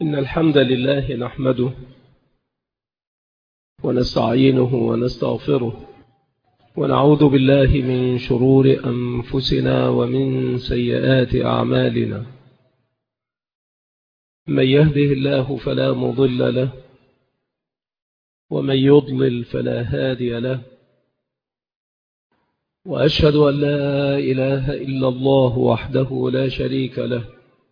إن الحمد لله نحمده ونستعينه ونستغفره ونعوذ بالله من شرور أنفسنا ومن سيئات أعمالنا. من يهده الله فلا مضل له ومن يضلل فلا هادي له، وأشهد أن لا إله إلا الله وحده لا شريك له،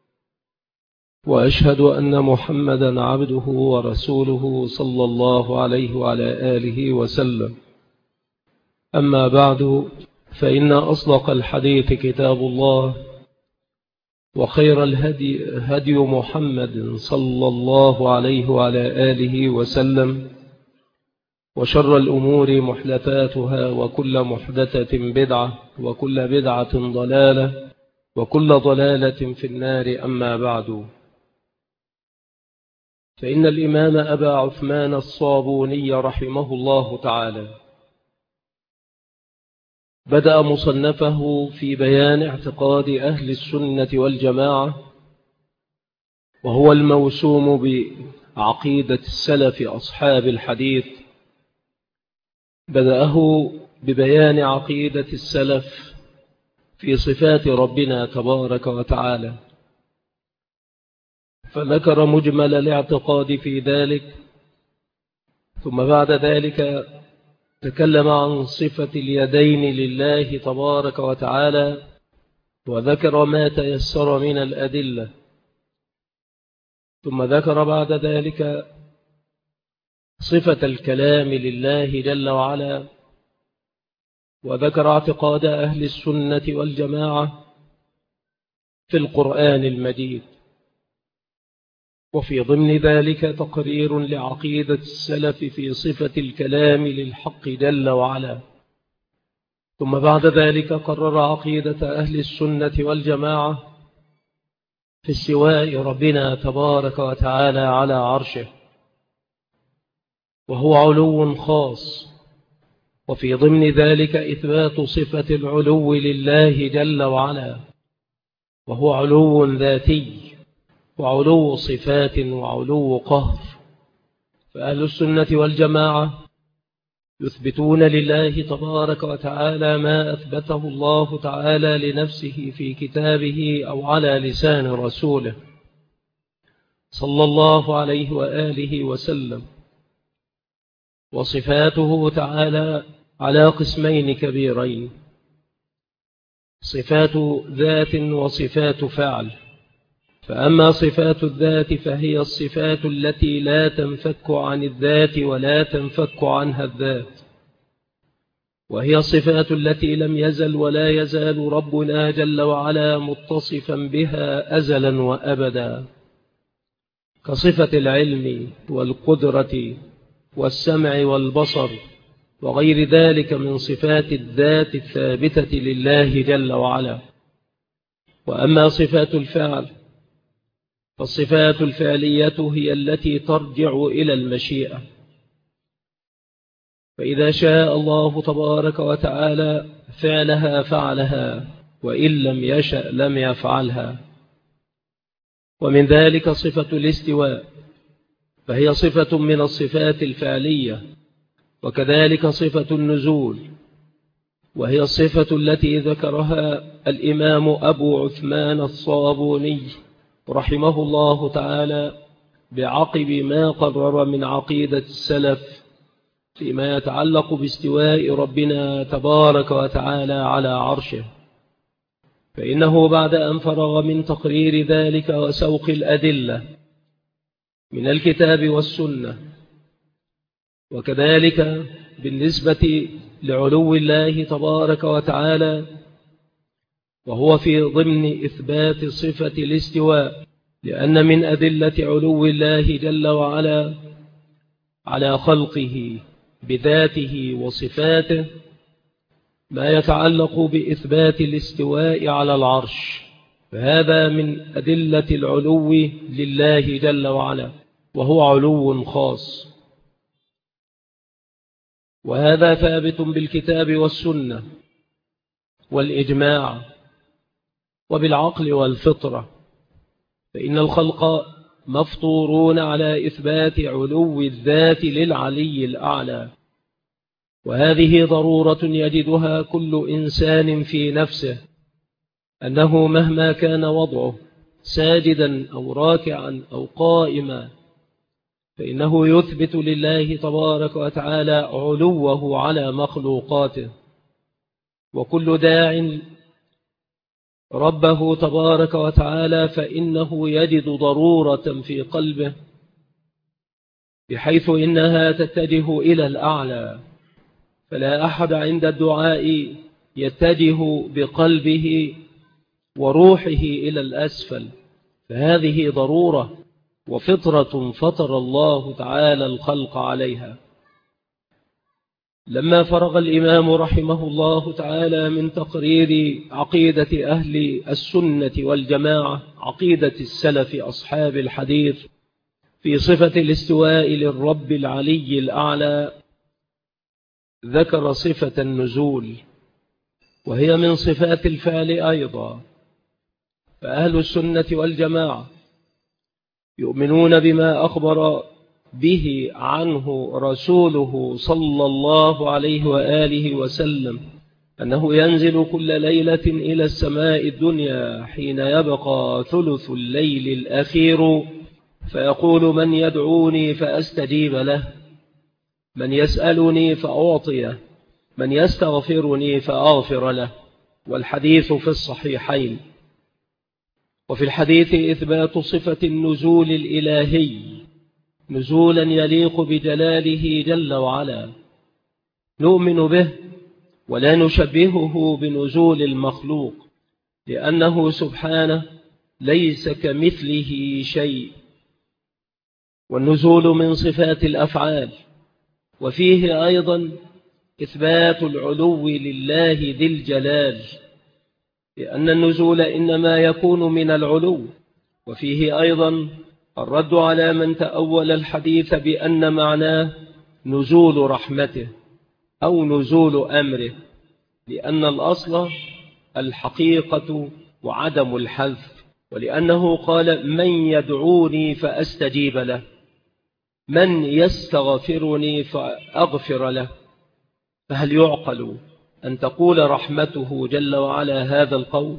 وأشهد أن محمدا عبده ورسوله صلى الله عليه وعلى آله وسلم. أما بعد، فإن أصدق الحديث كتاب الله، وخير الهدي هدي محمد صلى الله عليه وعلى آله وسلم، وشر الأمور محدثاتها، وكل محدثة بدعة، وكل بدعة ضلالة، وكل ضلالة في النار. أما بعد، فإن الإمام أبا عثمان الصابوني رحمه الله تعالى بدأ مصنفه في بيان اعتقاد أهل السنة والجماعة، وهو الموسوم بعقيدة السلف أصحاب الحديث. بدأه ببيان عقيدة السلف في صفات ربنا تبارك وتعالى، فذكر مجمل الاعتقاد في ذلك، ثم بعد ذلك تكلم عن صفة اليدين لله تبارك وتعالى، وذكر ما تيسر من الأدلة، ثم ذكر بعد ذلك صفة الكلام لله جل وعلا، وذكر اعتقاد أهل السنة والجماعة في القرآن المجيد، وفي ضمن ذلك تقرير لعقيدة السلف في صفة الكلام للحق جل وعلا. ثم بعد ذلك قرر عقيدة أهل السنة والجماعة في استواء ربنا تبارك وتعالى على عرشه، وهو علو خاص، وفي ضمن ذلك إثبات صفة العلو لله جل وعلا، وهو علو ذاتي وعلو صفات وعلو قهر. فأهل السنة والجماعة يثبتون لله تبارك وتعالى ما أثبته الله تعالى لنفسه في كتابه أو على لسان رسوله صلى الله عليه وآله وسلم. وصفاته تعالى على قسمين كبيرين: صفات ذات وصفات فعل. فأما صفات الذات فهي الصفات التي لا تنفك عن الذات ولا تنفك عنها الذات، وهي الصفات التي لم يزل ولا يزال ربنا جل وعلا متصفا بها أزلا وأبدا، كصفة العلم والقدرة والسمع والبصر وغير ذلك من صفات الذات الثابتة لله جل وعلا. وأما صفات الفعل فالصفات الفعلية هي التي ترجع إلى المشيئة، فإذا شاء الله تبارك وتعالى فعلها فعلها، وإن لم يشأ لم يفعلها. ومن ذلك صفة الاستواء، فهي صفة من الصفات الفعلية، وكذلك صفة النزول، وهي الصفة التي ذكرها الإمام أبو عثمان الصابوني رحمه الله تعالى بعقب ما قرر من عقيدة السلف فيما يتعلق باستواء ربنا تبارك وتعالى على عرشه. فإنه بعد أن فرغ من تقرير ذلك وسوق الأدلة من الكتاب والسنة، وكذلك بالنسبة لعلو الله تبارك وتعالى، وهو في ضمن إثبات صفة الاستواء، لأن من أدلة علو الله جل وعلا على خلقه بذاته وصفاته ما يتعلق بإثبات الاستواء على العرش، فهذا من أدلة العلو لله جل وعلا، وهو علو خاص، وهذا ثابت بالكتاب والسنة والإجماع وبالعقل والفطرة. فإن الخلق مفطورون على إثبات علو الذات للعلي الأعلى، وهذه ضرورة يجدها كل إنسان في نفسه، أنه مهما كان وضعه ساجدا أو راكعا أو قائما، فإنه يثبت لله تبارك وتعالى علوه على مخلوقاته. وكل داع ربه تبارك وتعالى فإنه يجد ضرورة في قلبه، بحيث إنها تتجه إلى الأعلى، فلا أحد عند الدعاء يتجه بقلبه وروحه إلى الأسفل، فهذه ضرورة وفطرة فطر الله تعالى الخلق عليها. لما فرغ الإمام رحمه الله تعالى من تقرير عقيدة أهل السنة والجماعة، عقيدة السلف أصحاب الحديث، في صفة الاستواء للرب العلي الأعلى، ذكر صفة النزول، وهي من صفات الفعل أيضا. فأهل السنة والجماعة يؤمنون بما أخبر به عنه رسوله صلى الله عليه وآله وسلم، أنه ينزل كل ليلة إلى السماء الدنيا حين يبقى ثلث الليل الأخير، فيقول: من يدعوني فأستجيب له، من يسألني فأعطيه، من يستغفرني فأغفر له. والحديث في الصحيحين. وفي الحديث إثبات صفة النزول الإلهي، نزولا يليق بجلاله جل وعلا، نؤمن به ولا نشبهه بنزول المخلوق، لأنه سبحانه ليس كمثله شيء. والنزول من صفات الأفعال، وفيه أيضا إثبات العلو لله ذي الجلال، لأن النزول إنما يكون من العلو. وفيه أيضا الرد على من تأول الحديث بأن معناه نزول رحمته أو نزول أمره، لأن الأصل الحقيقة وعدم الحذف، ولأنه قال: من يدعوني فأستجيب له، من يستغفرني فأغفر له. فهل يعقل أن تقول رحمته جل وعلا هذا القول،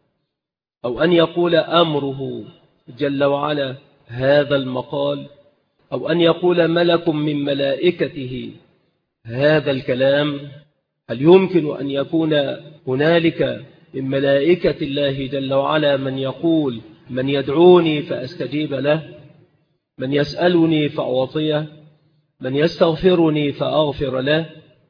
أو أن يقول أمره جل وعلا هذا المقال، أو أن يقول ملك من ملائكته هذا الكلام؟ هل يمكن أن يكون هنالك من ملائكة الله جل وعلا من يقول: من يدعوني فأستجيب له، من يسألني فأعطيه، من يستغفرني فأغفر له؟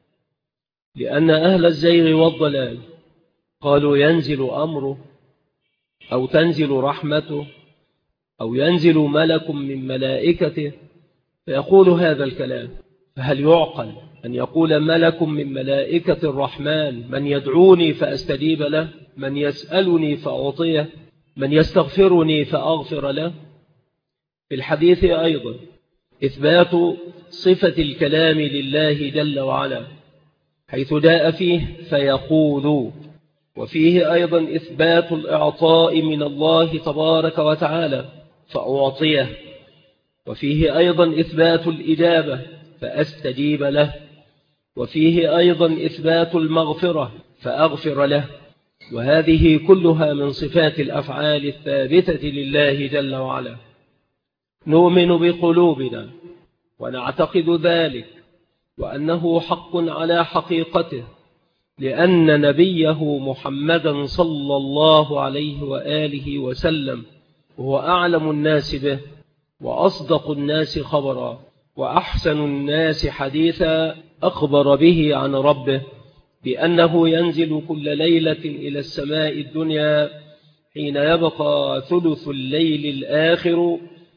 لأن أهل الزيغ والضلال قالوا ينزل أمره، أو تنزل رحمته، أو ينزل ملك من ملائكته فيقول هذا الكلام. فهل يعقل أن يقول ملك من ملائكة الرحمن: من يدعوني فأستجيب له، من يسألني فأعطيه، من يستغفرني فأغفر له؟ في الحديث أيضا إثبات صفة الكلام لله جل وعلا، حيث جاء فيه فيقول. وفيه أيضا إثبات الإعطاء من الله تبارك وتعالى فأعطيه. وفيه أيضا إثبات الإجابة فأستجيب له. وفيه أيضا إثبات المغفرة فأغفر له. وهذه كلها من صفات الأفعال الثابتة لله جل وعلا. نؤمن بقلوبنا ونعتقد ذلك، وأنه حق على حقيقته، لأن نبيه محمدا صلى الله عليه وآله وسلم هو أعلم الناس به، وأصدق الناس خبرا، وأحسن الناس حديثا، أخبر به عن ربه بأنه ينزل كل ليلة إلى السماء الدنيا حين يبقى ثلث الليل الآخر.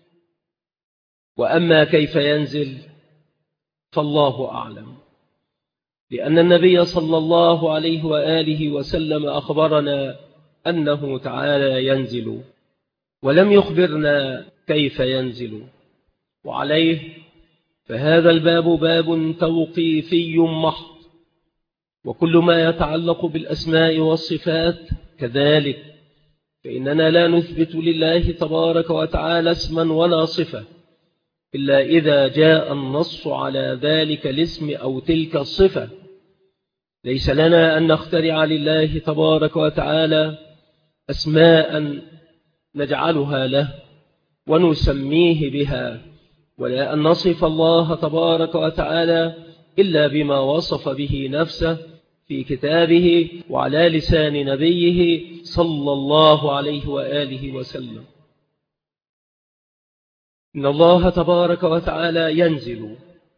وأما كيف ينزل فالله أعلم، لأن النبي صلى الله عليه وآله وسلم أخبرنا أنه تعالى ينزل، ولم يخبرنا كيف ينزل. وعليه فهذا الباب باب توقيفي محض، وكل ما يتعلق بالأسماء والصفات كذلك، فإننا لا نثبت لله تبارك وتعالى اسما ولا صفة إلا إذا جاء النص على ذلك الاسم أو تلك الصفة. ليس لنا أن نخترع لله تبارك وتعالى أسماء نجعلها له ونسميه بها، ولا أن نصف الله تبارك وتعالى إلا بما وصف به نفسه في كتابه وعلى لسان نبيه صلى الله عليه وآله وسلم. إن الله تبارك وتعالى ينزل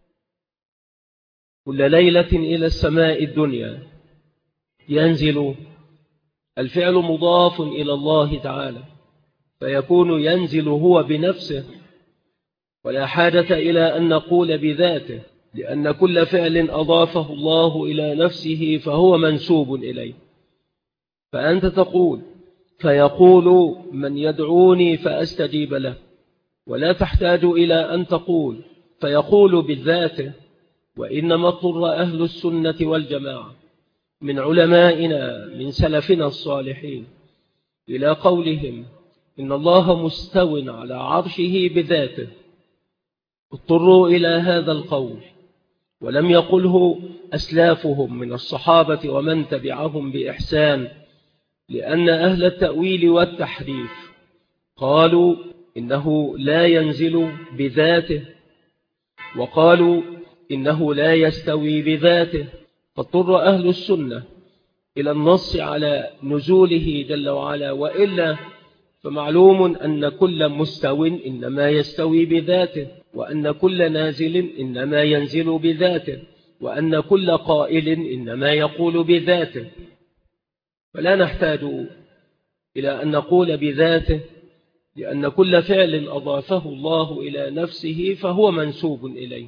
كل ليلة إلى السماء الدنيا. ينزل الفعل مضاف إلى الله تعالى، فيكون ينزل هو بنفسه، ولا حاجة إلى أن نقول بذاته، لأن كل فعل أضافه الله إلى نفسه فهو منسوب إليه. فأنت تقول فيقول من يدعوني فأستجيب له، ولا تحتاج إلى أن تقول فيقول بذاته. وإنما اضطر أهل السنة والجماعة من علمائنا من سلفنا الصالحين إلى قولهم إن الله مستو على عرشه بذاته، اضطروا إلى هذا القول، ولم يقله أسلافهم من الصحابة ومن تبعهم بإحسان، لأن أهل التأويل والتحريف قالوا إنه لا ينزل بذاته، وقالوا إنه لا يستوي بذاته. فاضطر أهل السنة إلى النص على نزوله جل وعلا، وإلا فمعلوم أن كل مستو إنما يستوي بذاته، وأن كل نازل إنما ينزل بذاته، وأن كل قائل إنما يقول بذاته. فلا نحتاج إلى أن نقول بذاته، لأن كل فعل أضافه الله إلى نفسه فهو منسوب إليه.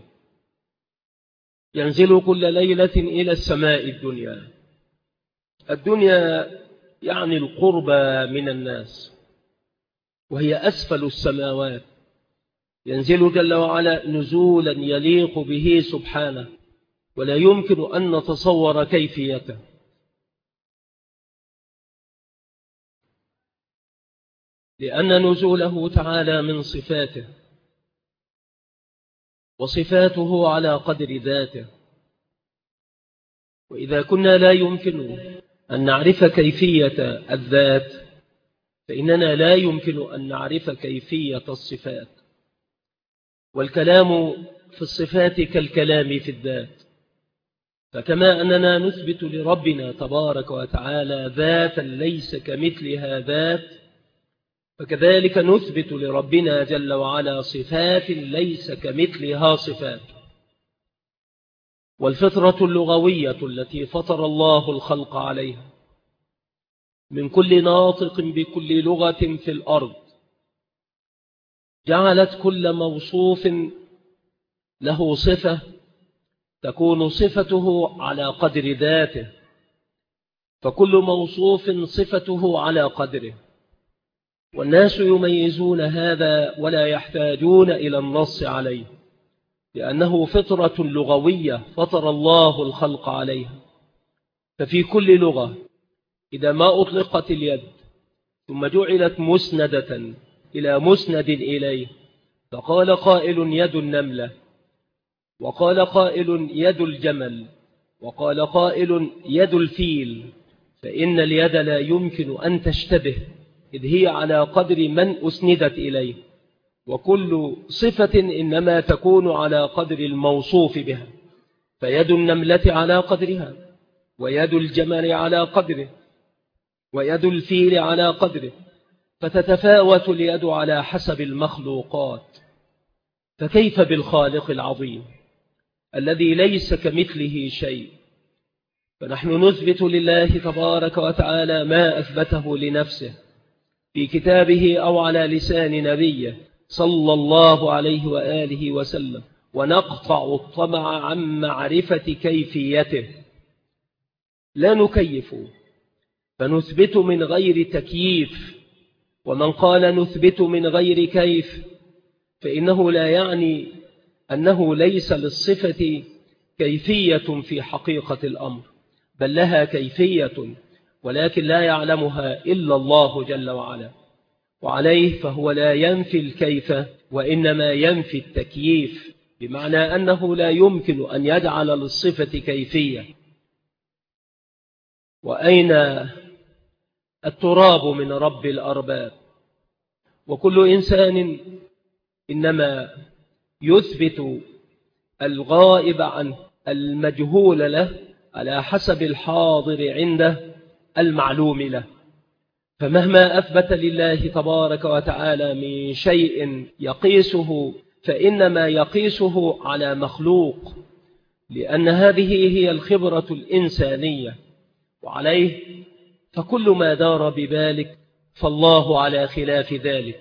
ينزل كل ليلة إلى السماء الدنيا. الدنيا يعني القرب من الناس، وهي أسفل السماوات. ينزل جل وعلا نزولا يليق به سبحانه، ولا يمكن أن نتصور كيفيته. لأن نزوله تعالى من صفاته، وصفاته على قدر ذاته. وإذا كنا لا يمكن أن نعرف كيفية الذات، فإننا لا يمكن أن نعرف كيفية الصفات. والكلام في الصفات كالكلام في الذات، فكما أننا نثبت لربنا تبارك وتعالى ذاتا ليس كمثلها ذات، فكذلك نثبت لربنا جل وعلا صفات ليس كمثلها صفات. والفطرة اللغوية التي فطر الله الخلق عليها من كل ناطق بكل لغة في الأرض جعلت كل موصوف له صفة تكون صفته على قدر ذاته، فكل موصوف صفته على قدره. والناس يميزون هذا ولا يحتاجون إلى النص عليه، لأنه فطرة لغوية فطر الله الخلق عليها. ففي كل لغة إذا ما أطلقت اليد ثم جعلت مسندة إلى مسند إليه، فقال قائل يد النملة، وقال قائل يد الجمل، وقال قائل يد الفيل، فإن اليد لا يمكن أن تشتبه، إذ هي على قدر من أسندت إليه. وكل صفة إنما تكون على قدر الموصوف بها، فيد النملة على قدرها، ويد الجمل على قدره، ويد الفيل على قدره، فتتفاوت اليد على حسب المخلوقات. فكيف بالخالق العظيم الذي ليس كمثله شيء؟ فنحن نثبت لله تبارك وتعالى ما أثبته لنفسه في كتابه أو على لسان نبيه صلى الله عليه وآله وسلم، ونقطع الطمع عن معرفة كيفيته. لا نكيف فنثبت من غير تكييف، ومن قال نثبت من غير كيف فإنه لا يعني أنه ليس للصفة كيفية في حقيقة الأمر، بل لها كيفية، ولكن لا يعلمها إلا الله جل وعلا، وعليه فهو لا ينفي الكيف وإنما ينفي التكييف، بمعنى أنه لا يمكن أن يجعل للصفة كيفية. وأين التراب من رب الأرباب؟ وكل إنسان إنما يثبت الغائب عنه المجهول له على حسب الحاضر عنده المعلوم له. فمهما أثبت لله تبارك وتعالى من شيء يقيسه فإنما يقيسه على مخلوق، لأن هذه هي الخبرة الإنسانية، وعليه فكل ما دار ببالك فالله على خلاف ذلك.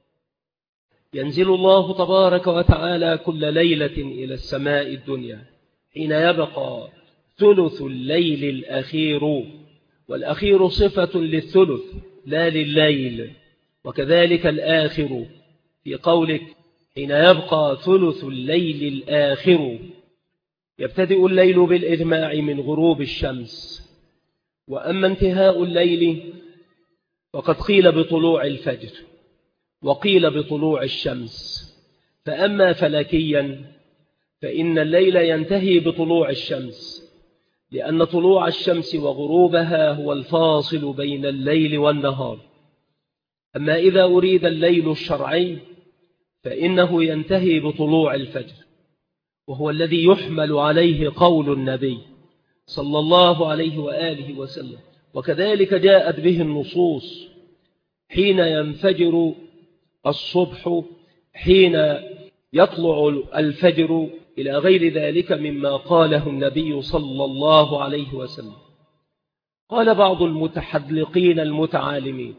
ينزل الله تبارك وتعالى كل ليلة إلى السماء الدنيا حين يبقى ثلث الليل الأخير، والأخير صفة للثلث لا لليل، وكذلك الآخر في قولك حين يبقى ثلث الليل الآخر. يبتدئ الليل بالإجماع من غروب الشمس، وأما انتهاء الليل فقد قيل بطلوع الفجر وقيل بطلوع الشمس. فأما فلكيا فإن الليل ينتهي بطلوع الشمس، لأن طلوع الشمس وغروبها هو الفاصل بين الليل والنهار. أما إذا أريد الليل الشرعي فإنه ينتهي بطلوع الفجر، وهو الذي يحمل عليه قول النبي صلى الله عليه وآله وسلم، وكذلك جاءت به النصوص حين ينفجر الصبح، حين يطلع الفجر، إلى غير ذلك مما قاله النبي صلى الله عليه وسلم. قال بعض المتحذلقين المتعالمين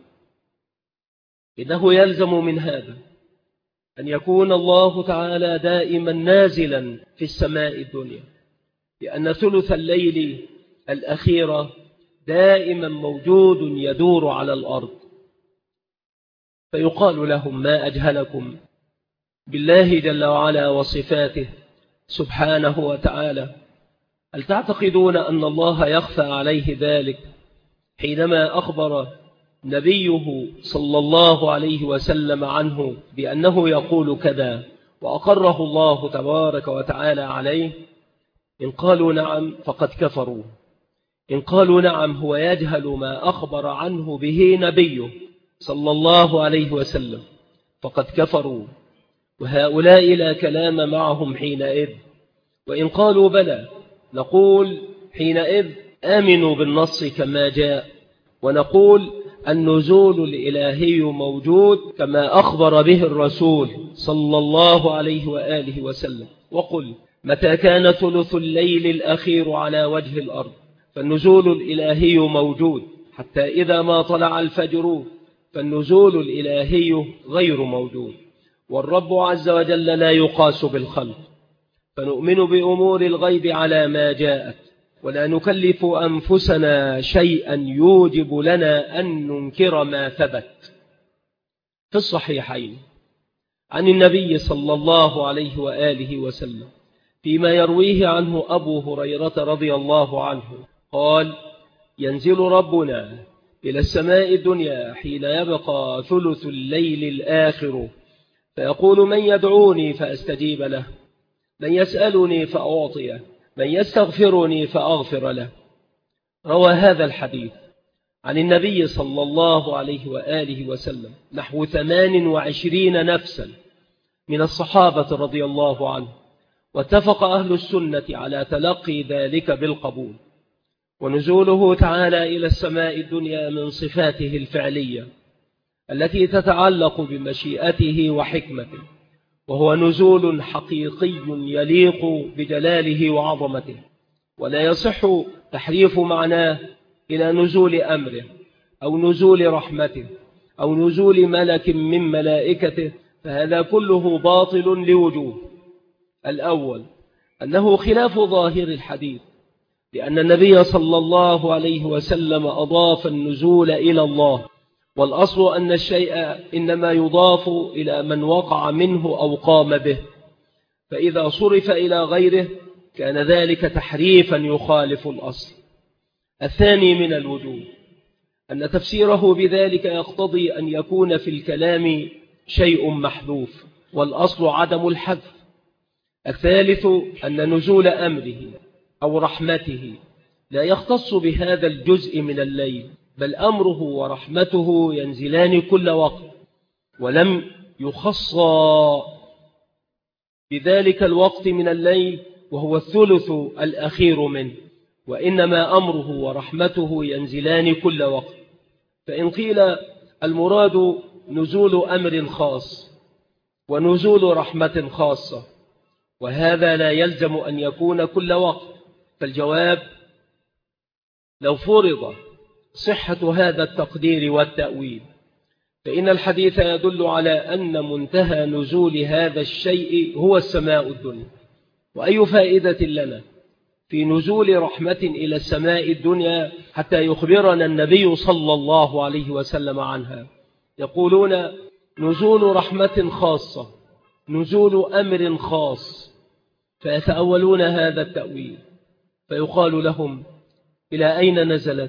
إنه يلزم من هذا أن يكون الله تعالى دائما نازلا في السماء الدنيا، لأن ثلث الليل الأخير دائما موجود يدور على الأرض. فيقال لهم ما أجهلكم بالله جل وعلا وصفاته سبحانه وتعالى؟ هل تعتقدون أن الله يخفى عليه ذلك حينما أخبر نبيه صلى الله عليه وسلم عنه بأنه يقول كذا وأقره الله تبارك وتعالى عليه؟ إن قالوا نعم فقد كفروا، إن قالوا نعم هو يجهل ما أخبر عنه به نبيه صلى الله عليه وسلم فقد كفروا، وهؤلاء لا كلام معهم حينئذ. وإن قالوا بلى نقول حينئذ آمنوا بالنص كما جاء، ونقول النزول الإلهي موجود كما أخبر به الرسول صلى الله عليه وآله وسلم. وقل متى كان ثلث الليل الأخير على وجه الأرض فالنزول الإلهي موجود، حتى إذا ما طلع الفجر فالنزول الإلهي غير موجود. والرب عز وجل لا يقاس بالخلق، فنؤمن بأمور الغيب على ما جاءت، ولا نكلف أنفسنا شيئا يوجب لنا أن ننكر ما ثبت. في الصحيحين عن النبي صلى الله عليه وآله وسلم فيما يرويه عنه أبو هريرة رضي الله عنه قال ينزل ربنا إلى السماء الدنيا حين يبقى ثلث الليل الآخر فيقول من يدعوني فأستجيب له، من يسألني فأعطيه، من يستغفرني فأغفر له. روى هذا الحديث عن النبي صلى الله عليه وآله وسلم نحو 28 نفسا من الصحابة رضي الله عنه، واتفق أهل السنة على تلقي ذلك بالقبول. ونزوله تعالى إلى السماء الدنيا من صفاته الفعلية التي تتعلق بمشيئته وحكمته، وهو نزول حقيقي يليق بجلاله وعظمته، ولا يصح تحريف معناه إلى نزول أمره أو نزول رحمته أو نزول ملك من ملائكته، فهذا كله باطل لوجوه. الأول أنه خلاف ظاهر الحديث، لأن النبي صلى الله عليه وسلم أضاف النزول إلى الله، والأصل أن الشيء إنما يضاف إلى من وقع منه أو قام به، فإذا صرف إلى غيره كان ذلك تحريفا يخالف الأصل. الثاني من الوجوه أن تفسيره بذلك يقتضي أن يكون في الكلام شيء محذوف، والأصل عدم الحذف. الثالث أن نزول أمره أو رحمته لا يختص بهذا الجزء من الليل، بل أمره ورحمته ينزلان كل وقت، ولم يخص بذلك الوقت من الليل وهو الثلث الأخير منه، وإنما أمره ورحمته ينزلان كل وقت. فإن قيل المراد نزول أمر خاص ونزول رحمة خاصة، وهذا لا يلزم أن يكون كل وقت، فالجواب لو فرض صحة هذا التقدير والتأويل فإن الحديث يدل على أن منتهى نزول هذا الشيء هو السماء الدنيا. وأي فائدة لنا في نزول رحمة إلى السماء الدنيا حتى يخبرنا النبي صلى الله عليه وسلم عنها؟ يقولون نزول رحمة خاصة، نزول أمر خاص، فيتأولون هذا التأويل، فيقال لهم إلى أين نزلت؟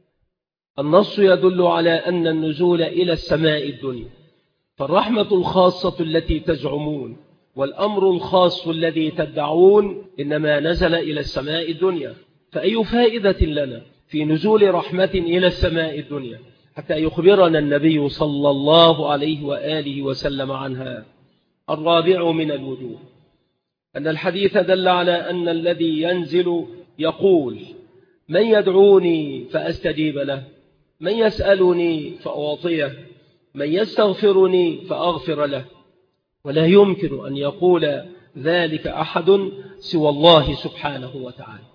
النص يدل على أن النزول إلى السماء الدنيا، فالرحمة الخاصة التي تزعمون والأمر الخاص الذي تدعون إنما نزل إلى السماء الدنيا، فأي فائدة لنا في نزول رحمة إلى السماء الدنيا حتى يخبرنا النبي صلى الله عليه وآله وسلم عنها؟ الرابع من الوجوه أن الحديث دل على أن الذي ينزل يقول من يدعوني فأستجيب له، من يسألني فأعطيه، من يستغفرني فأغفر له، ولا يمكن أن يقول ذلك أحد سوى الله سبحانه وتعالى.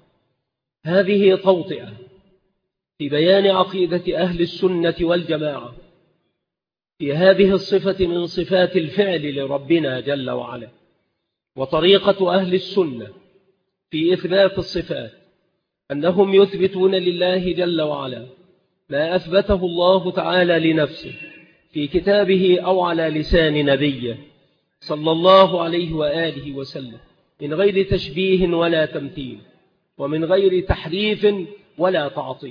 هذه توطئة في بيان عقيدة أهل السنة والجماعة في هذه الصفة من صفات الفعل لربنا جل وعلا. وطريقة أهل السنة في إثبات الصفات أنهم يثبتون لله جل وعلا ما أثبته الله تعالى لنفسه في كتابه أو على لسان نبيه صلى الله عليه وآله وسلم من غير تشبيه ولا تمثيل، ومن غير تحريف ولا تعطيل.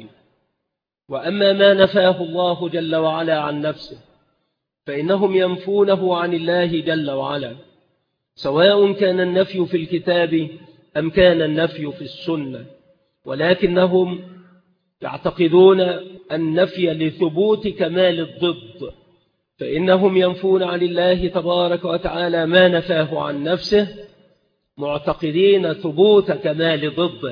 وأما ما نفاه الله جل وعلا عن نفسه فإنهم ينفونه عن الله جل وعلا، سواء كان النفي في الكتاب أم كان النفي في السنة، ولكنهم يعتقدون النفي لثبوت كمال الضد، فإنهم ينفون عن الله تبارك وتعالى ما نفاه عن نفسه معتقدين ثبوت كمال ضده.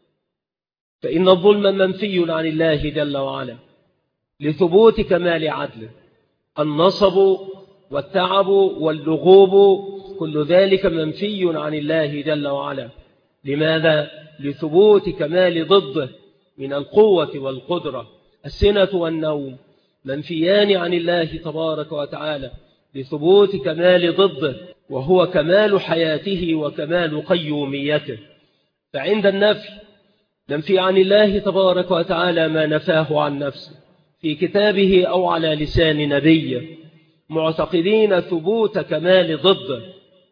فإن الظلم منفي عن الله جل وعلا لثبوت كمال عدله، النصب والتعب واللغوب كل ذلك منفي عن الله جل وعلا. لماذا؟ لثبوت كمال ضده من القوة والقدرة. السنة والنوم منفيان عن الله تبارك وتعالى لثبوت كمال ضده، وهو كمال حياته وكمال قيوميته. فعند النفي ننفي عن الله تبارك وتعالى ما نفاه عن نفسه في كتابه أو على لسان نبيه معتقدين ثبوت كمال ضده،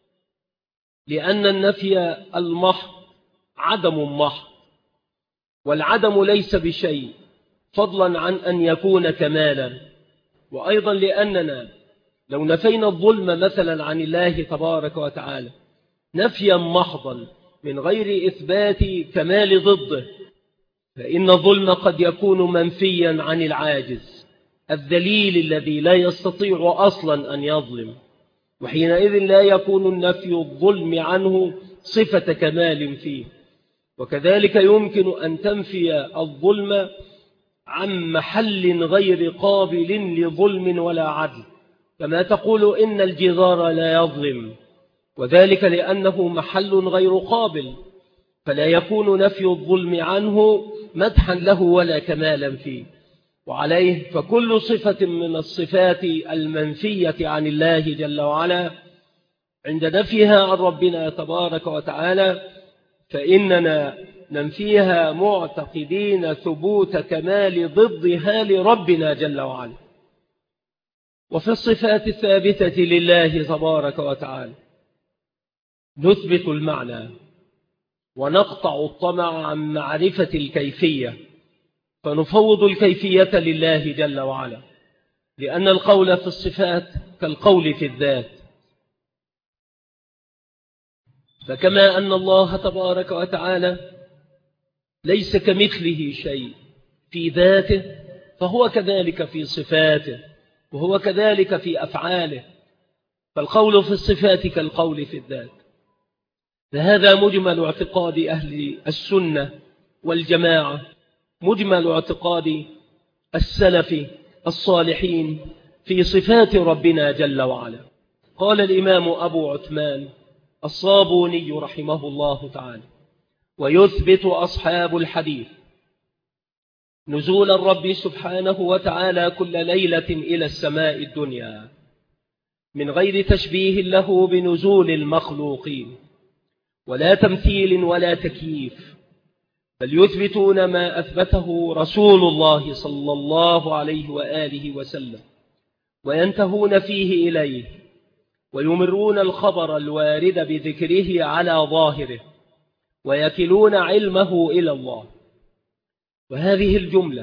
لأن النفي المحض عدم محض، والعدم ليس بشيء فضلا عن أن يكون كمالا. وأيضا لأننا لو نفينا الظلم مثلا عن الله تبارك وتعالى نفيا محضا من غير إثبات كمال ضده، فإن الظلم قد يكون منفيا عن العاجز الذليل الذي لا يستطيع أصلا أن يظلم، وحينئذ لا يكون النفي الظلم عنه صفة كمال فيه. وكذلك يمكن أن تنفي الظلم عن محل غير قابل لظلم ولا عدل، كما تقول إن الجدار لا يظلم، وذلك لأنه محل غير قابل، فلا يكون نفي الظلم عنه مدحا له ولا كمالا فيه. وعليه فكل صفة من الصفات المنفية عن الله جل وعلا عند نفيها عن ربنا تبارك وتعالى فإننا ننفيها معتقدين ثبوت كمال ضدها لربنا جل وعلا. وفي الصفات الثابتة لله تبارك وتعالى نثبت المعنى ونقطع الطمع عن معرفة الكيفية، فنفوض الكيفية لله جل وعلا، لأن القول في الصفات كالقول في الذات. فكما أن الله تبارك وتعالى ليس كمثله شيء في ذاته، فهو كذلك في صفاته، وهو كذلك في أفعاله، فالقول في الصفات كالقول في الذات. فهذا مجمل اعتقاد أهل السنة والجماعة، مجمل اعتقاد السلف الصالحين في صفات ربنا جل وعلا. قال الإمام أبو عثمان الصابوني رحمه الله تعالى: ويثبت أصحاب الحديث نزول الرب سبحانه وتعالى كل ليلة إلى السماء الدنيا من غير تشبيه له بنزول المخلوقين، ولا تمثيل ولا تكييف، بل يثبتون ما أثبته رسول الله صلى الله عليه وآله وسلم، وينتهون فيه إليه، ويمرون الخبر الوارد بذكره على ظاهره، ويكلون علمه إلى الله. وهذه الجملة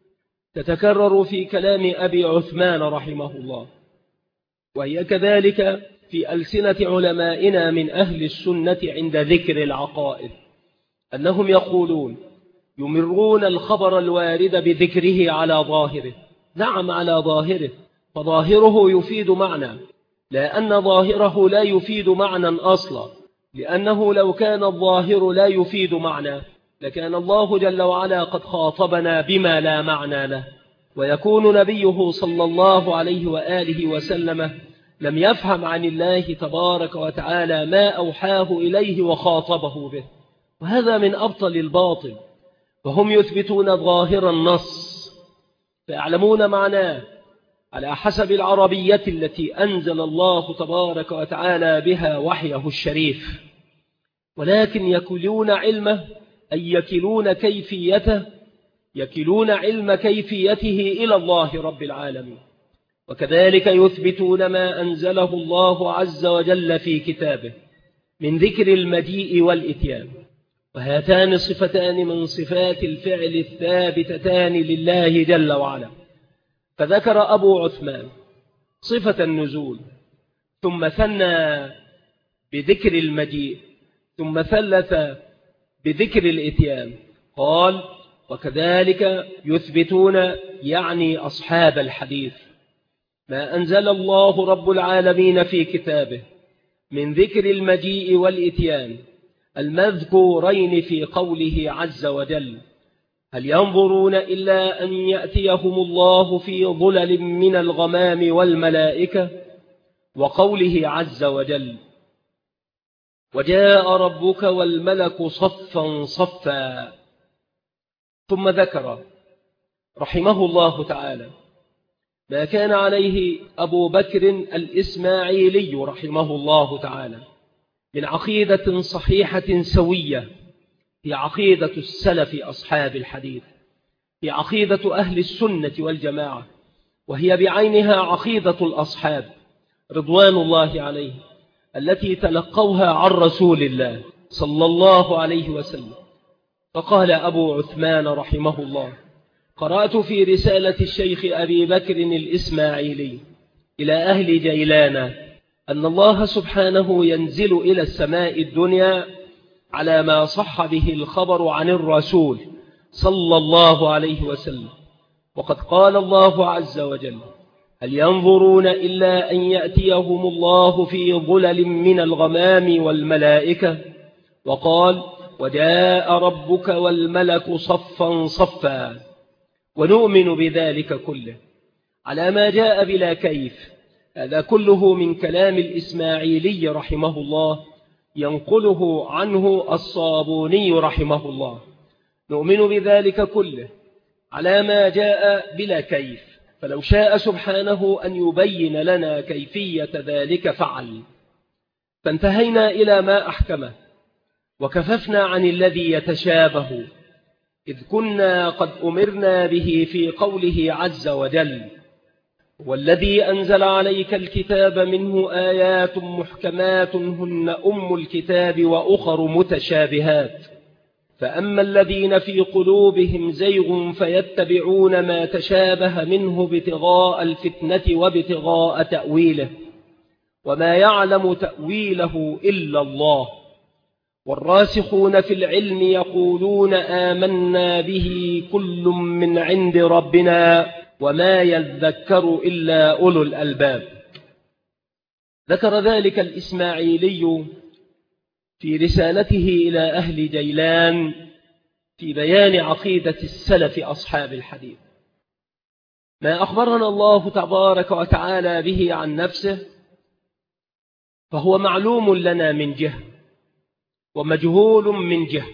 تتكرر في كلام أبي عثمان رحمه الله، وهي كذلك في ألسنة علمائنا من أهل السنة عند ذكر العقائد، أنهم يقولون يمرون الخبر الوارد بذكره على ظاهره. نعم، على ظاهره، فظاهره يفيد معنى، لأن ظاهره لا يفيد معنى أصلا، لأنه لو كان الظاهر لا يفيد معنى لكان الله جل وعلا قد خاطبنا بما لا معنى له، ويكون نبيه صلى الله عليه وآله وسلم لم يفهم عن الله تبارك وتعالى ما أوحاه إليه وخاطبه به. وهذا من أبطل الباطل. وهم يثبتون ظاهر النص فيعلمون معناه على حسب العربية التي أنزل الله تبارك وتعالى بها وحيه الشريف، ولكن يكلون علمه، أي يكلون كيفيته، يكلون علم كيفيته إلى الله رب العالمين. وكذلك يثبتون ما أنزله الله عز وجل في كتابه من ذكر المجيء والإتيان، وهاتان صفتان من صفات الفعل الثابتتان لله جل وعلا. فذكر أبو عثمان صفة النزول، ثم ثنى بذكر المجيء، ثم ثلث بذكر الإتيان. قال: وكذلك يثبتون، يعني أصحاب الحديث، ما أنزل الله رب العالمين في كتابه من ذكر المجيء والإتيان المذكورين في قوله عز وجل: هل ينظرون إلا أن يأتيهم الله في ظلل من الغمام والملائكة، وقوله عز وجل: وجاء ربك والملك صفا صفا. ثم ذكر رحمه الله تعالى ما كان عليه أبو بكر الإسماعيلي رحمه الله تعالى من عقيدة صحيحة سوية، هي عقيدة السلف أصحاب الحديث، هي عقيدة أهل السنة والجماعة، وهي بعينها عقيدة الأصحاب رضوان الله عليه التي تلقوها عن رسول الله صلى الله عليه وسلم. فقال أبو عثمان رحمه الله: قرأت في رسالة الشيخ أبي بكر الإسماعيلي إلى أهل جيلان أن الله سبحانه ينزل إلى السماء الدنيا على ما صح به الخبر عن الرسول صلى الله عليه وسلم. وقد قال الله عز وجل: هل ينظرون إلا أن يأتيهم الله في ظلل من الغمام والملائكة، وقال: وجاء ربك والملك صفا صفا. ونؤمن بذلك كله على ما جاء بلا كيف. هذا كله من كلام الإسماعيلي رحمه الله، ينقله عنه الصابوني رحمه الله. نؤمن بذلك كله على ما جاء بلا كيف، فلو شاء سبحانه أن يبين لنا كيفية ذلك فعل، فانتهينا إلى ما أحكمه وكففنا عن الذي يتشابه، إذ كنا قد أمرنا به في قوله عز وجل: والذي أنزل عليك الكتاب منه آيات محكمات هن أم الكتاب وأخر متشابهات. فأما الذين في قلوبهم زيغ فيتبعون ما تشابه منه ابتغاء الفتنة وابتغاء تأويله وما يعلم تأويله إلا الله والراسخون في العلم يقولون آمنا به كل من عند ربنا وما يذكر إلا أولو الألباب. ذكر ذلك الإسماعيلي في رسالته إلى أهل جيلان في بيان عقيدة السلف أصحاب الحديث. ما أخبرنا الله تبارك وتعالى به عن نفسه فهو معلوم لنا من جهة ومجهول من جهة،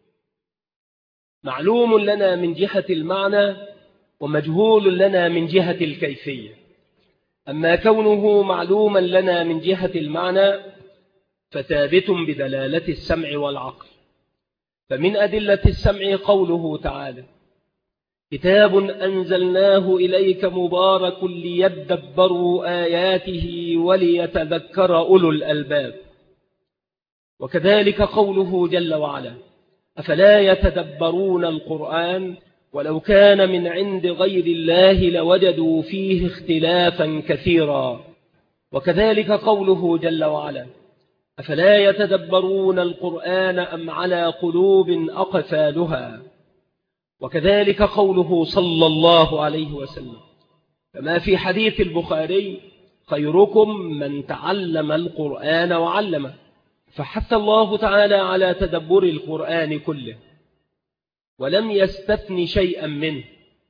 معلوم لنا من جهة المعنى ومجهول لنا من جهة الكيفية. أما كونه معلوما لنا من جهة المعنى فثابت بدلالة السمع والعقل. فمن أدلة السمع قوله تعالى: كتاب أنزلناه إليك مبارك ليدبروا آياته وليتذكر أولو الألباب. وكذلك قوله جل وعلا: أفلا يتدبرون القرآن ولو كان من عند غير الله لوجدوا فيه اختلافا كثيرا. وكذلك قوله جل وعلا: أفلا يتدبرون القرآن أم على قلوب أقفالها. وكذلك قوله صلى الله عليه وسلم كما في حديث البخاري: خيركم من تعلم القرآن وعلمه. فحث الله تعالى على تدبر القرآن كله ولم يستثن شيئا منه،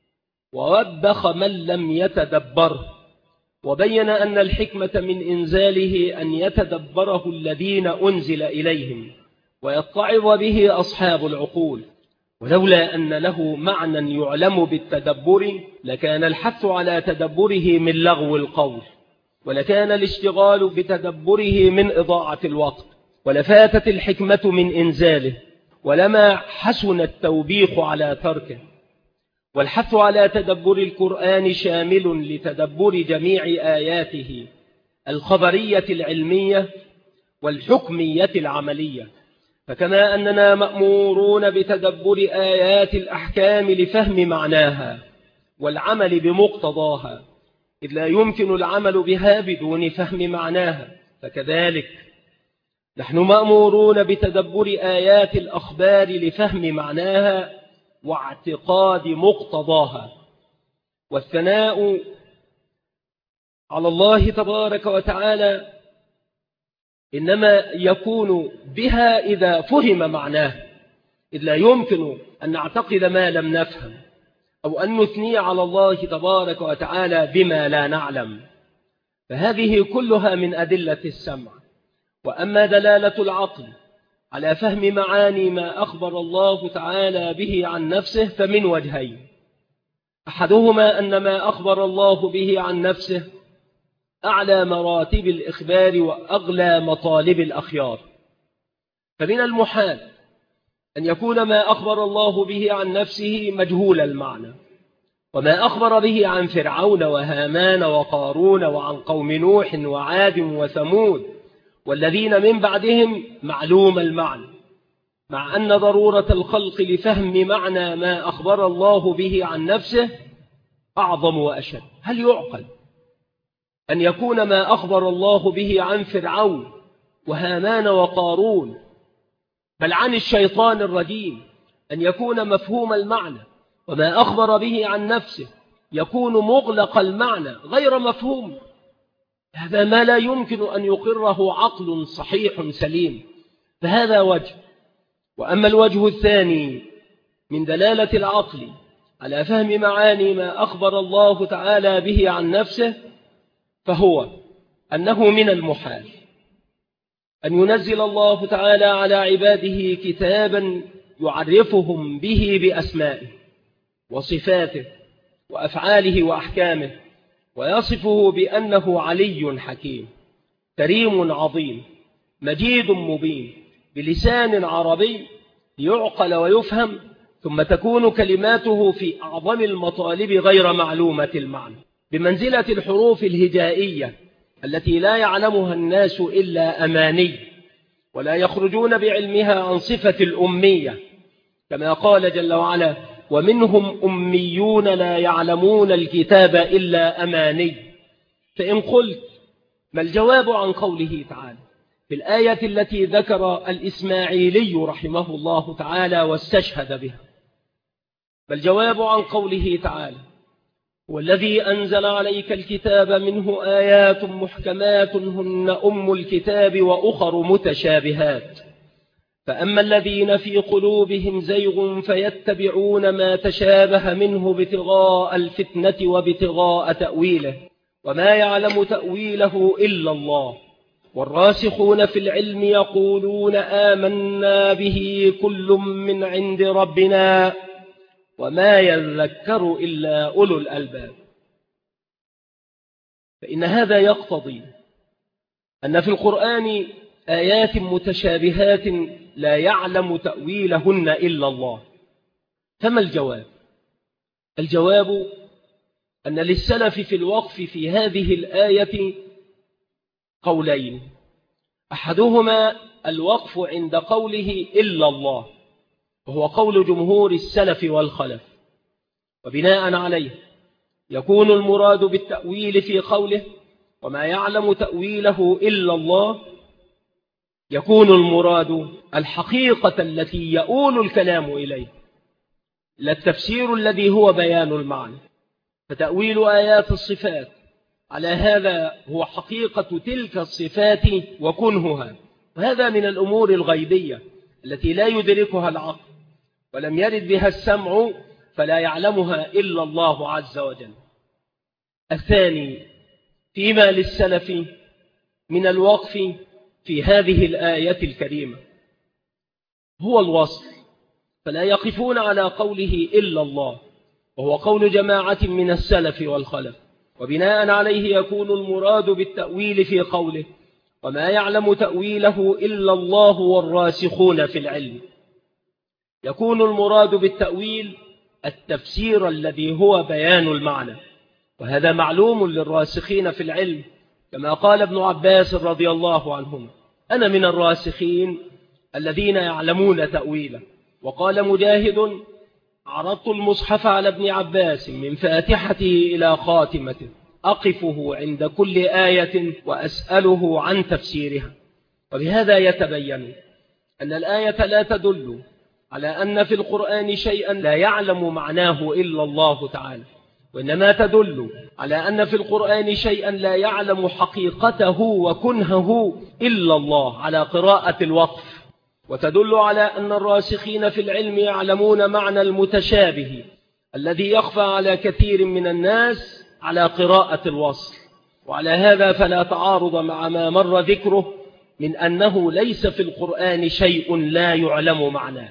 ووبخ من لم يتدبره، وبين أن الحكمة من إنزاله أن يتدبره الذين أنزل إليهم ويتعظ به أصحاب العقول، ولولا أن له معنى يعلم بالتدبر لكان الحث على تدبره من لغو القول، ولكان الاشتغال بتدبره من إضاعة الوقت، ولفاتت الحكمة من إنزاله، ولما حسن التوبيخ على تركه. والحث على تدبر القرآن شامل لتدبر جميع آياته الخبرية العلمية والحكمية العملية. فكما أننا مأمورون بتدبر آيات الأحكام لفهم معناها والعمل بمقتضاها، إذ لا يمكن العمل بها بدون فهم معناها، فكذلك نحن مأمورون بتدبر آيات الأخبار لفهم معناها واعتقاد مقتضاها. والثناء على الله تبارك وتعالى إنما يكون بها إذا فهم معناه، إذ لا يمكن أن نعتقد ما لم نفهم أو أن نثني على الله تبارك وتعالى بما لا نعلم، فهذه كلها من أدلة السمع. وأما دلالة العقل على فهم معاني ما أخبر الله تعالى به عن نفسه فمن وجهين: أحدهما أن ما أخبر الله به عن نفسه أعلى مراتب الإخبار وأغلى مطالب الأخيار، فمن المحال أن يكون ما أخبر الله به عن نفسه مجهول المعنى، وما أخبر به عن فرعون وهامان وقارون وعن قوم نوح وعاد وثمود والذين من بعدهم معلوم المعنى، مع أن ضرورة الخلق لفهم معنى ما أخبر الله به عن نفسه أعظم وأشد. هل يعقل أن يكون ما أخبر الله به عن فرعون وهامان وقارون بل عن الشيطان الرجيم أن يكون مفهوم المعنى، وما أخبر به عن نفسه يكون مغلق المعنى غير مفهوم؟ هذا ما لا يمكن أن يقره عقل صحيح سليم، فهذا وجه. وأما الوجه الثاني من دلالة العقل على فهم معاني ما أخبر الله تعالى به عن نفسه فهو أنه من المحال أن ينزل الله تعالى على عباده كتابا يعرفهم به بأسمائه وصفاته وأفعاله وأحكامه، ويصفه بأنه علي حكيم كريم عظيم مجيد مبين بلسان عربي يعقل ويفهم، ثم تكون كلماته في أعظم المطالب غير معلومة المعنى، بمنزلة الحروف الهجائية التي لا يعلمها الناس إلا أماني، ولا يخرجون بعلمها عن صفة الأمية، كما قال جل وعلا: ومنهم أميون لا يعلمون الكتاب إلا أماني. فإن قلت ما الجواب عن قوله تعالى في الآية التي ذكر الإسماعيلي رحمه الله تعالى واستشهد بها؟ ما الجواب عن قوله تعالى: والذي أنزل عليك الكتاب منه آيات محكمات هن أم الكتاب وأخر متشابهات فأما الذين في قلوبهم زيغ فيتبعون ما تشابه منه ابتغاء الفتنة وابتغاء تأويله وما يعلم تأويله إلا الله والراسخون في العلم يقولون آمنا به كل من عند ربنا وما يذكر إلا أولو الألباب. فإن هذا يقتضي أن في القرآن آيات متشابهات لا يعلم تأويلهن إلا الله. فما الجواب؟ الجواب أن للسلف في الوقف في هذه الآية قولين: أحدهما الوقف عند قوله إلا الله، وهو قول جمهور السلف والخلف، وبناء عليه يكون المراد بالتأويل في قوله وما يعلم تأويله إلا الله يكون المراد الحقيقة التي يؤول الكلام إليه، لا التفسير الذي هو بيان المعنى. فتأويل آيات الصفات على هذا هو حقيقة تلك الصفات وكنهها، وهذا من الأمور الغيبية التي لا يدركها العقل ولم يرد بها السمع فلا يعلمها إلا الله عز وجل. الثاني فيما للسلف من الوقف في هذه الآية الكريمة هو الوصل، فلا يقفون على قوله إلا الله، وهو قول جماعة من السلف والخلف، وبناء عليه يكون المراد بالتأويل في قوله وما يعلم تأويله إلا الله والراسخون في العلم. يكون المراد بالتأويل التفسير الذي هو بيان المعنى، وهذا معلوم للراسخين في العلم، كما قال ابن عباس رضي الله عنهما: أنا من الراسخين الذين يعلمون تأويله. وقال مجاهد: عرضت المصحف على ابن عباس من فاتحته إلى خاتمته أقفه عند كل آية وأسأله عن تفسيرها. وبهذا يتبين أن الآية لا تدل على أن في القرآن شيئا لا يعلم معناه إلا الله تعالى، وإنما تدل على أن في القرآن شيئا لا يعلم حقيقته وكنهه إلا الله على قراءة الوقف، وتدل على أن الراسخين في العلم يعلمون معنى المتشابه الذي يخفى على كثير من الناس على قراءة الوصل. وعلى هذا فلا تعارض مع ما مر ذكره من أنه ليس في القرآن شيء لا يعلم معناه،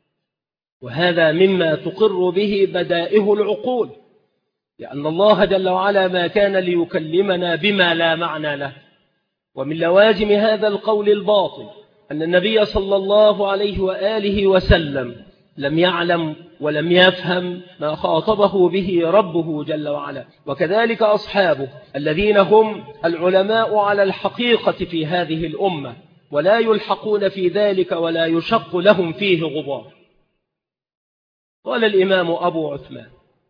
وهذا مما تقر به بدائه العقول، لأن الله جل وعلا ما كان ليكلمنا بما لا معنى له. ومن لوازم هذا القول الباطل أن النبي صلى الله عليه وآله وسلم لم يعلم ولم يفهم ما خاطبه به ربه جل وعلا، وكذلك أصحابه الذين هم العلماء على الحقيقة في هذه الأمة، ولا يلحقون في ذلك ولا يشق لهم فيه غبار. قال الإمام أبو عثمان: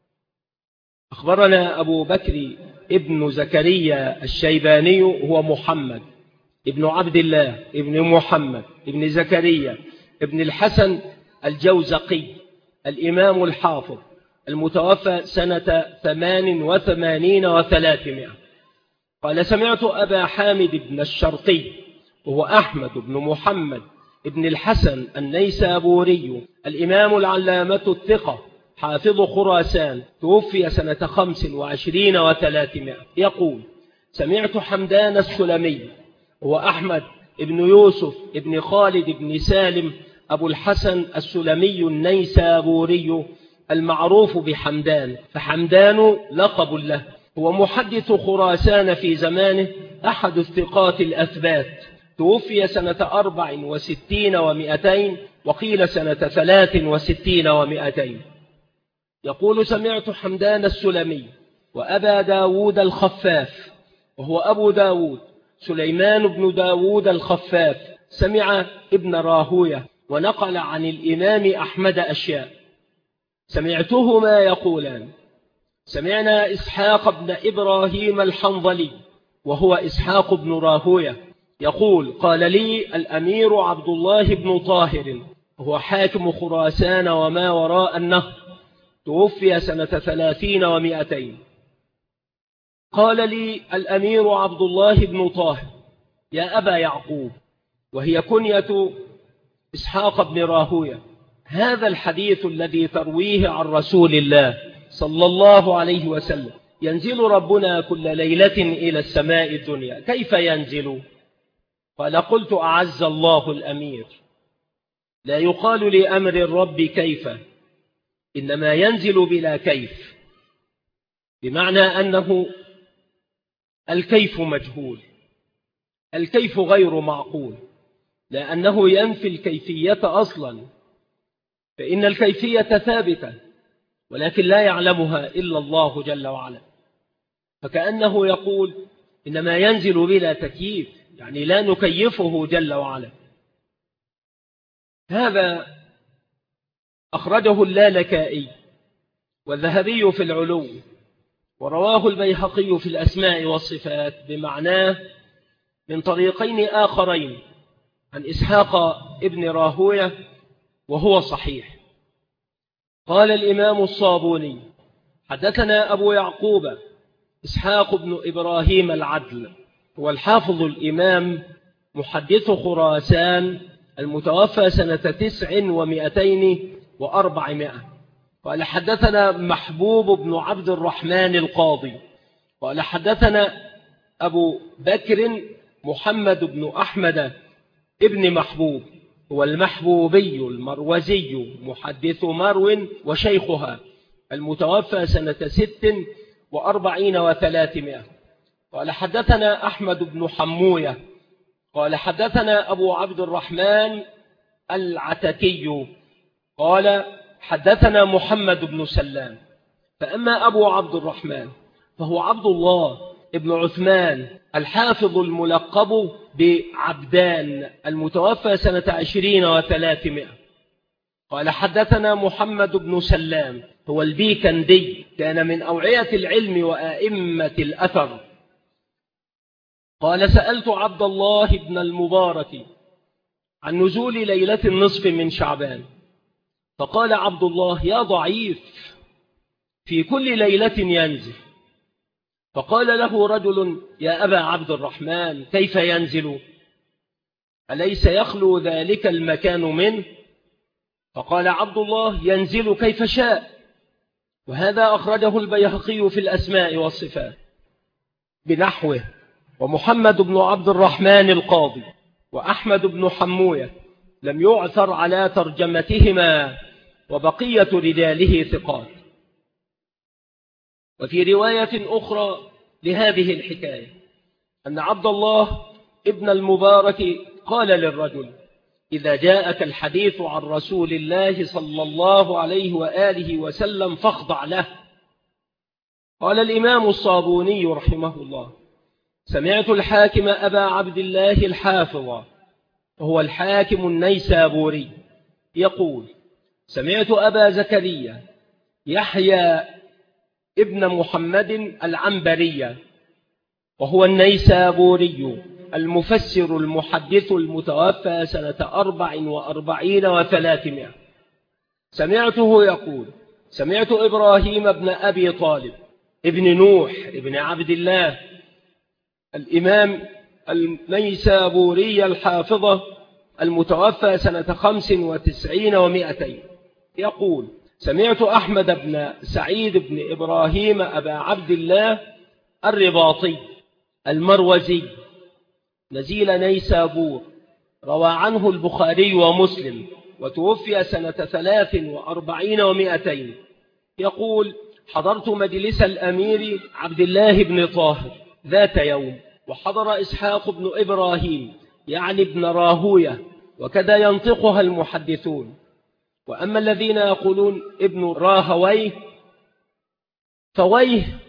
أخبرنا أبو بكر ابن زكريا الشيباني، هو محمد ابن عبد الله ابن محمد ابن زكريا ابن الحسن الجوزقي، الإمام الحافظ المتوفى سنة 88 و300. قال: سمعت أبا حامد بن الشرقي، وهو أحمد بن محمد ابن الحسن النيسابوري، الإمام العلامة الثقة حافظ خراسان، توفي سنة 25 و300، يقول: سمعت حمدان السلمي، هو أحمد ابن يوسف ابن خالد ابن سالم أبو الحسن السلمي النيسابوري المعروف بحمدان، فحمدان لقب له، هو محدث خراسان في زمانه، أحد الثقات الأثبات، توفي سنة 64 و200، وقيل سنة 63 و200. يقول: سمعت حمدان السلمي وأبا داود الخفاف، وهو أبو داود سليمان بن داود الخفاف، سمع ابن راهوية، ونقل عن الإمام أحمد أشياء سمعتهما يقولان: سمعنا إسحاق بن إبراهيم الحنظلي وهو إسحاق بن راهوية يقول: قال لي الأمير عبد الله بن طاهر هو حاكم خراسان وما وراء النهر، توفي سنة 30 و200. قال لي الأمير عبد الله بن طاهر: يا أبا يعقوب، وهي كنية إسحاق بن راهوية، هذا الحديث الذي ترويه عن رسول الله صلى الله عليه وسلم ينزل ربنا كل ليلة إلى السماء الدنيا، كيف ينزل؟ قال: قلت: أعز الله الأمير، لا يقال لأمر الرب كيف، إنما ينزل بلا كيف، بمعنى أنه الكيف مجهول، الكيف غير معقول، لأنه ينفي الكيفية أصلا، فإن الكيفية ثابتة ولكن لا يعلمها إلا الله جل وعلا. فكأنه يقول إنما ينزل بلا تكييف، يعني لا نكيفه جل وعلا. هذا أخرجه اللالكائي والذهبي في العلو، ورواه البيهقي في الأسماء والصفات بمعناه من طريقين آخرين عن إسحاق ابن راهوية، وهو صحيح. قال الإمام الصابوني: حدثنا أبو يعقوب إسحاق بن إبراهيم العدل، هو الحافظ الإمام محدث خراسان المتوفى سنة 900 و400. قال: حدثنا محبوب بن عبد الرحمن القاضي قال: حدثنا أبو بكر محمد بن أحمد ابن محبوب، هو المحبوبي المروزي محدث مرو وشيخها، المتوفى سنة 46 و300. قال: حدثنا أحمد بن حموية قال: حدثنا أبو عبد الرحمن العتكي قال: حدثنا محمد بن سلام. فأما أبو عبد الرحمن فهو عبد الله ابن عثمان الحافظ الملقب بعبدان، المتوفى سنة 20 و300. قال: حدثنا محمد بن سلام، هو البيكندي، كان من أوعية العلم وآئمة الأثر. قال: سألت عبد الله بن المبارك عن نزول ليلة النصف من شعبان، فقال عبد الله: يا ضعيف، في كل ليلة ينزل. فقال له رجل: يا أبا عبد الرحمن، كيف ينزل؟ أليس يخلو ذلك المكان منه؟ فقال عبد الله: ينزل كيف شاء. وهذا أخرجه البيهقي في الأسماء والصفات بنحوه. ومحمد بن عبد الرحمن القاضي وأحمد بن حموية لم يعثر على ترجمتهما، وبقية رجاله ثقات. وفي رواية أخرى لهذه الحكاية أن عبد الله ابن المبارك قال للرجل: إذا جاءك الحديث عن رسول الله صلى الله عليه وآله وسلم فاخضع له. قال الإمام الصابوني رحمه الله: سمعت الحاكم أبا عبد الله الحافظ، وهو الحاكم النيسابوري، يقول: سمعت أبا زكريا يحيى ابن محمد العنبري، وهو النيسابوري المفسر المحدث المتوفى سنة 44 و300. سمعته يقول: سمعت إبراهيم بن أبي طالب ابن نوح ابن عبد الله الإمام النيسابوري الحافظة المتوفى سنة 95 و200 يقول: سمعت أحمد بن سعيد بن إبراهيم أبا عبد الله الرباطي المروزي نزيل نيسابور، روى عنه البخاري ومسلم، وتوفي سنة 43 و200. يقول: حضرت مجلس الأمير عبد الله بن طاهر ذات يوم، وحضر إسحاق بن إبراهيم يعني ابن راهوية، وكذا ينطقها المحدثون. وأما الذين يقولون ابن راهويه فويه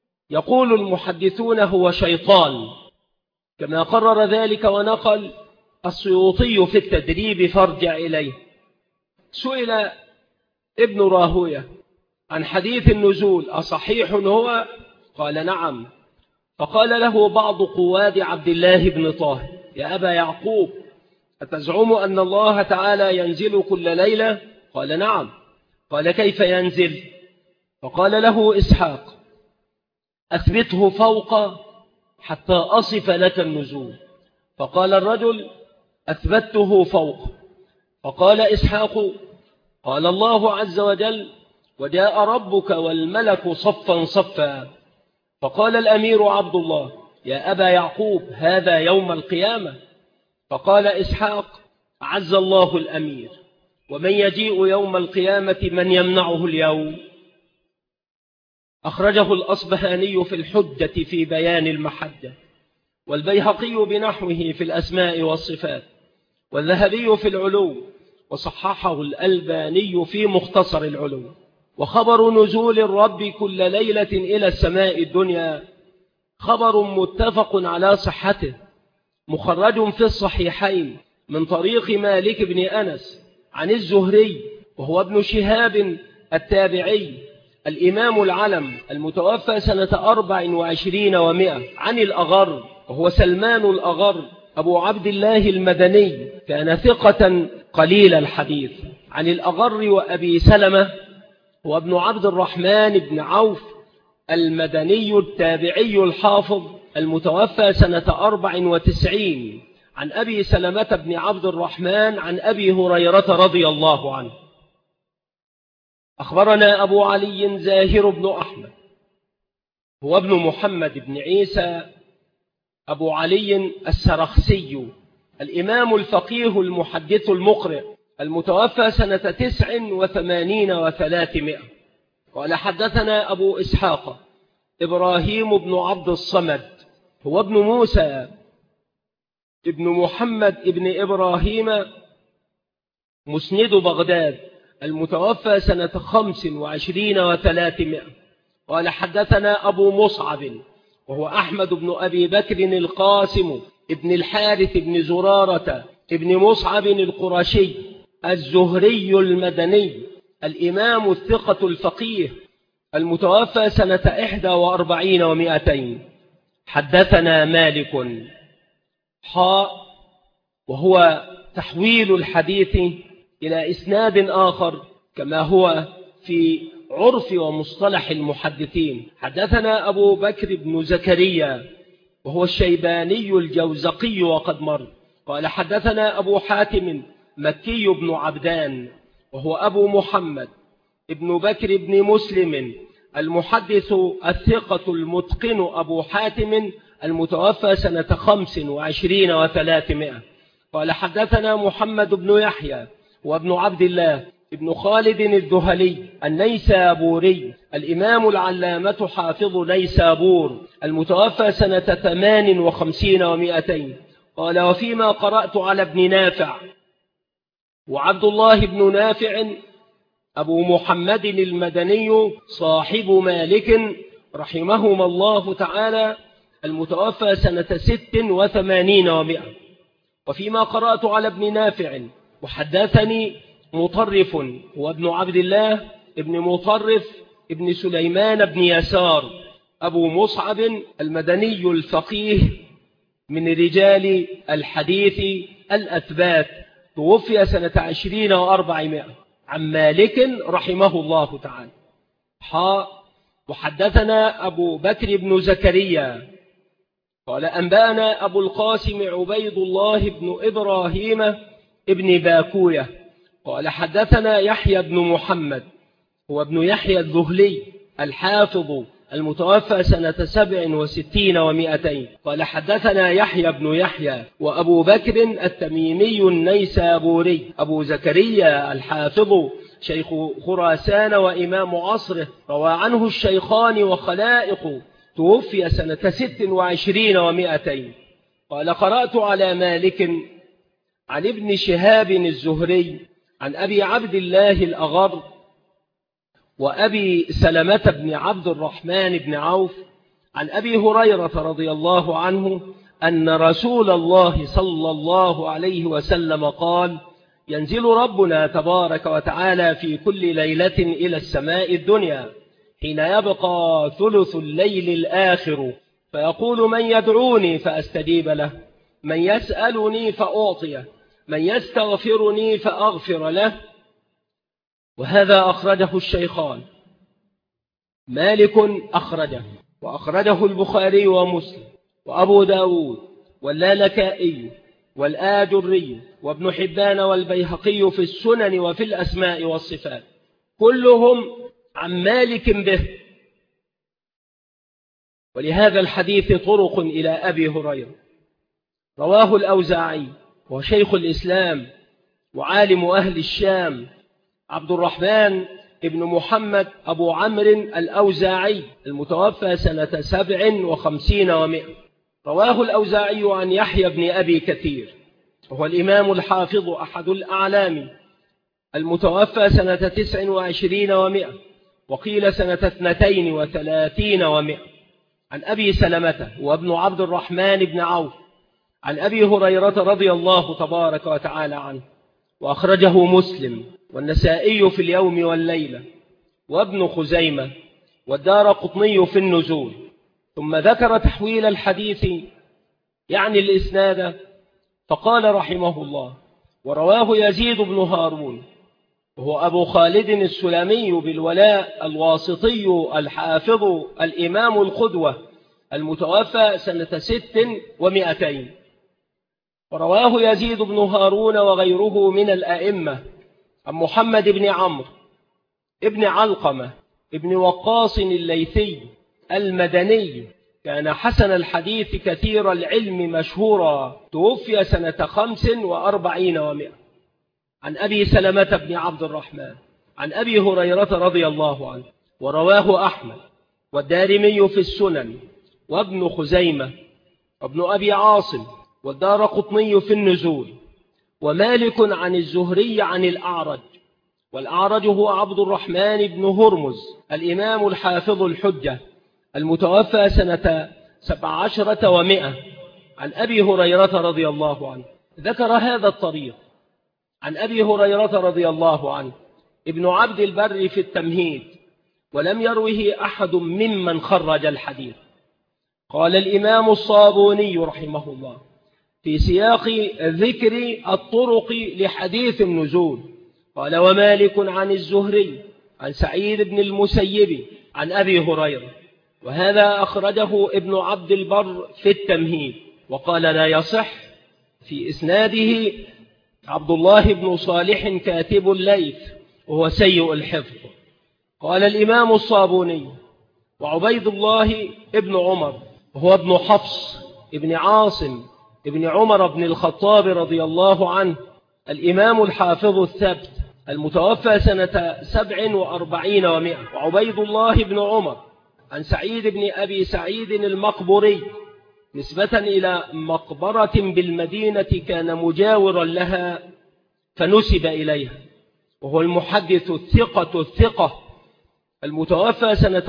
يقول المحدثون هو شيطان، كما قرر ذلك ونقل السيوطي في التدريب فارجع إليه. سئل ابن راهوية عن حديث النزول أصحيح هو؟ قال نعم. فقال له بعض قواد عبد الله بن طاهر يا أبا يعقوب أتزعم أن الله تعالى ينزل كل ليلة؟ قال نعم. قال كيف ينزل؟ فقال له إسحاق أثبته فوق حتى أصف لك النزول. فقال الرجل أثبته فوق. فقال إسحاق قال الله عز وجل وجاء ربك والملك صفا صفا. فقال الأمير عبد الله يا أبا يعقوب هذا يوم القيامة. فقال إسحاق عز الله الأمير ومن يجيء يوم القيامة من يمنعه اليوم؟ أخرجه الأصبهاني في الحجة في بيان المحجة، والبيهقي بنحوه في الأسماء والصفات، والذهبي في العلو، وصححه الألباني في مختصر العلو. وخبر نزول الرب كل ليلة إلى السماء الدنيا خبر متفق على صحته، مخرج في الصحيحين من طريق مالك بن أنس عن الزهري وهو ابن شهاب التابعي الإمام العلم المتوفى سنة 24 و100 عن الأغر وهو سلمان الأغر أبو عبد الله المدني، كان ثقة قليل الحديث. عن الأغر وأبي سلمة وابن عبد الرحمن بن عوف المدني التابعي الحافظ المتوفى سنة 94 عن أبي سلمة بن عبد الرحمن عن أبي هريرة رضي الله عنه. أخبرنا أبو علي زاهر بن أحمد هو ابن محمد بن عيسى أبو علي السرخسي الإمام الفقيه المحدث المقرئ المتوفى سنة 89 و300. قال حدثنا أبو إسحاق إبراهيم بن عبد الصمد هو ابن موسى ابن محمد ابن إبراهيم مسند بغداد المتوفى سنة 25 و300. قال حدثنا أبو مصعب وهو أحمد بن أبي بكر القاسم ابن الحارث ابن زرارة ابن مصعب القرشي الزهري المدني الإمام الثقة الفقيه المتوفى سنة 41 و200. حدثنا مالك وهو تحويل الحديث إلى إسناد آخر كما هو في عرف ومصطلح المحدثين. حدثنا أبو بكر بن زكريا وهو الشيباني الجوزقي وقد مر. قال حدثنا أبو حاتم مكي بن عبدان وهو أبو محمد ابن بكر بن مسلم المحدث الثقة المتقن أبو حاتم المتوفى سنة 25 و300. قال حدثنا محمد بن يحيى وابن عبد الله ابن خالد الذهلي النيسابوري الإمام العلامة حافظ نيسابور المتوفى سنة 58 و200. قال وفيما قرأت على ابن نافع وعبد الله بن نافع أبو محمد المدني صاحب مالك رحمهما الله تعالى المتوفى سنة 86 و100. وفيما قرأت على ابن نافع وحدثني مطرف وابن عبد الله ابن مطرف ابن سليمان بن يسار أبو مصعب المدني الفقيه من رجال الحديث الأثبات توفي سنة 20 و400 عن مالك رحمه الله تعالى. وحدثنا أبو بكر بن زكريا قال أنبأنا أبو القاسم عبيد الله بن إبراهيم ابن باكوية قال حدثنا يحيى بن محمد هو ابن يحيى الذهلي الحافظ المتوفى سنة 67 و200. قال حدثنا يحيى بن يحيى وأبو بكر التميمي النيسابوري أبو زكريا الحافظ شيخ خراسان وإمام عصره روى عنه الشيخان وخلائق توفي سنة 26 و200. قال قرأت على مالك عن ابن شهاب الزهري عن أبي عبد الله الأغر وأبي سلمة بن عبد الرحمن بن عوف عن أبي هريرة رضي الله عنه أن رسول الله صلى الله عليه وسلم قال: ينزل ربنا تبارك وتعالى في كل ليلة إلى السماء الدنيا حين يبقى ثلث الليل الآخر، فيقول: من يدعوني فأستجيب له، من يسألني فأعطيه، من يستغفرني فأغفر له. وهذا أخرجه الشيخان، مالك أخرجه، وأخرجه البخاري ومسلم وأبو داود واللالكائي والآجري وابن حبان والبيهقي في السنن وفي الأسماء والصفات، كلهم عن مالك به. ولهذا الحديث طرق إلى أبي هريرة. رواه الأوزاعي وشيخ الإسلام وعالم أهل الشام عبد الرحمن ابن محمد أبو عمرو الأوزاعي المتوفى سنة 57 و100. رواه الأوزاعي عن يحيى بن أبي كثير، وهو الإمام الحافظ أحد الأعلام المتوفى سنة 29 و100، وقيل سنة 32 و100. عن أبي سلمة وابن عبد الرحمن بن عوف عن أبي هريرة رضي الله تبارك وتعالى عنه، وأخرجه مسلم والنسائي في اليوم والليلة وابن خزيمة والدارقطني في النزول. ثم ذكر تحويل الحديث يعني الإسناد، فقال رحمه الله: ورواه يزيد بن هارون وهو أبو خالد السلمي بالولاء الواسطي الحافظ الإمام القدوة المتوفى سنة 6 و200. ورواه يزيد بن هارون وغيره من الأئمة عن محمد بن عمرو ابن علقمة ابن وقاص الليثي المدني، كان حسن الحديث كثير العلم مشهورا، توفي سنة 45 و100. عن أبي سلمة بن عبد الرحمن عن أبي هريرة رضي الله عنه. ورواه أحمد والدارمي في السنن وابن خزيمة وابن أبي عاصم والدارقطني في النزول، ومالك عن الزهري عن الأعرج، والأعرج هو عبد الرحمن بن هرمز الإمام الحافظ الحجة المتوفى سنة 17 و100. عن أبي هريرة رضي الله عنه. ذكر هذا الطريق عن أبي هريرة رضي الله عنه ابن عبد البر في التمهيد، ولم يروه أحد ممن خرج الحديث. قال الإمام الصابوني رحمه الله في سياق ذكر الطرق لحديث النزول، قال: ومالك عن الزهري عن سعيد بن المسيب عن أبي هريرة. وهذا أخرجه ابن عبد البر في التمهيد، وقال: لا يصح في إسناده عبد الله بن صالح كاتب الليث وهو سيء الحفظ. قال الإمام الصابوني: وعبيد الله ابن عمر وهو ابن حفص ابن عاصم ابن عمر بن الخطاب رضي الله عنه الإمام الحافظ الثبت المتوفى سنة 47 و100. وعبيد الله بن عمر عن سعيد بن أبي سعيد المقبري نسبة إلى مقبرة بالمدينة كان مجاورا لها فنسب إليها، وهو المحدث الثقة المتوفى سنة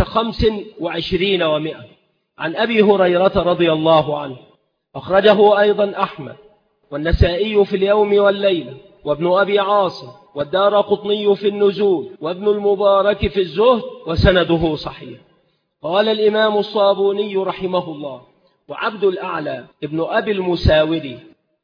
25 و100. عن أبي هريرة رضي الله عنه. أخرجه أيضا أحمد والنسائي في اليوم والليلة وابن أبي عاصم والدارقطني في النزول وابن المبارك في الزهد، وسنده صحيح. قال الإمام الصابوني رحمه الله: وعبد الأعلى ابن أبي المساوري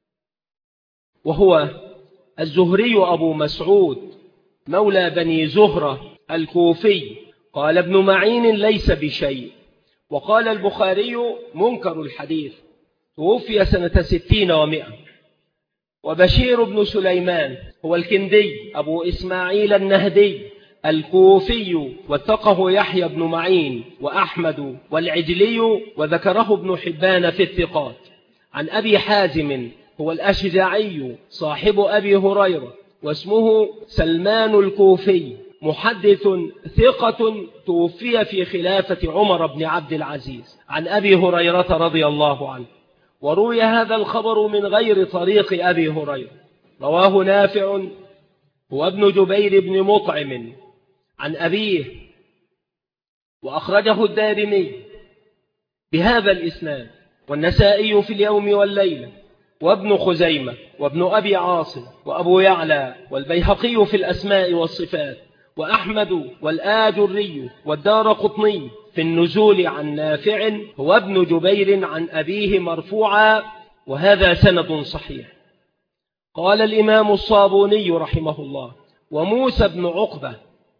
وهو الزهري أبو مسعود مولى بني زهرة الكوفي، قال ابن معين: ليس بشيء. وقال البخاري: منكر الحديث، توفي سنة 60 و100. وبشير بن سليمان هو الكندي أبو إسماعيل النهدي الكوفي، وثقه يحيى بن معين وأحمد والعجلي، وذكره ابن حبان في الثقات. عن أبي حازم هو الأشجعي صاحب أبي هريرة، واسمه سلمان الكوفي، محدث ثقة، توفي في خلافة عمر بن عبد العزيز. عن أبي هريرة رضي الله عنه. وروي هذا الخبر من غير طريق أبي هريرة، رواه نافع وابن جبير بن مطعم عن أبيه، وأخرجه الدارمي بهذا الإسناد، والنسائي في اليوم والليلة، وابن خزيمة، وابن أبي عاصم، وأبو يعلى، والبيهقي في الأسماء والصفات، وأحمد والآجري، والدارقطني في النزول عن نافع هو ابن جبير عن أبيه مرفوعا، وهذا سند صحيح. قال الإمام الصابوني رحمه الله: وموسى بن عقبة